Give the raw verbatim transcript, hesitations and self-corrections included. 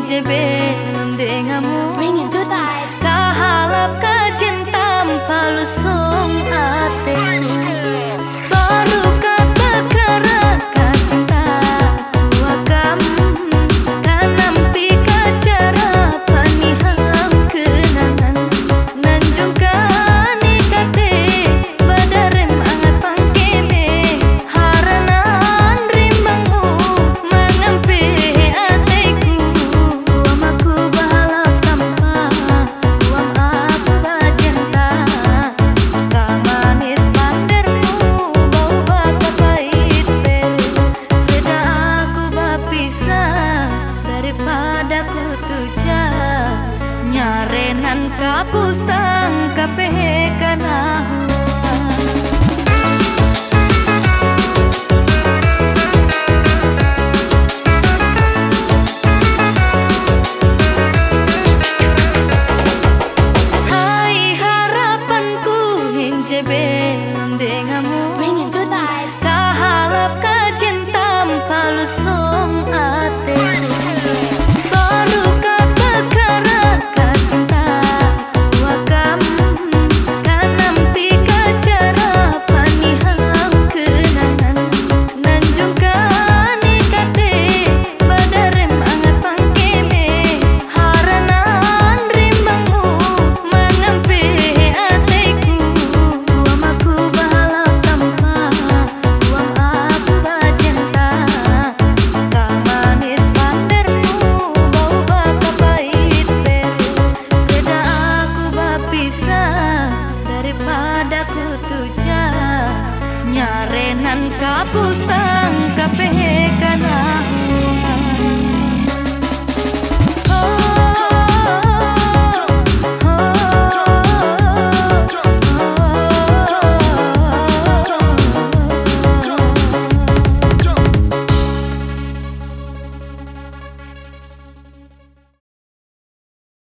jebelum dengamu. Bringing good vibes. Kahalap kacintam palusung ateku. Baru kata kara kasinta kuakam kanampi kacara paniham kenangan nanjungkan ikate badarem angat pangkeme haranan rimbangmu mengampe ateku uamaku bahalap tanpa uam aku bajenta kamanis pandermu bau baka pahit peru beda aku bapisah daripada ku tuja nyarenan kapusang kapehe kanahu.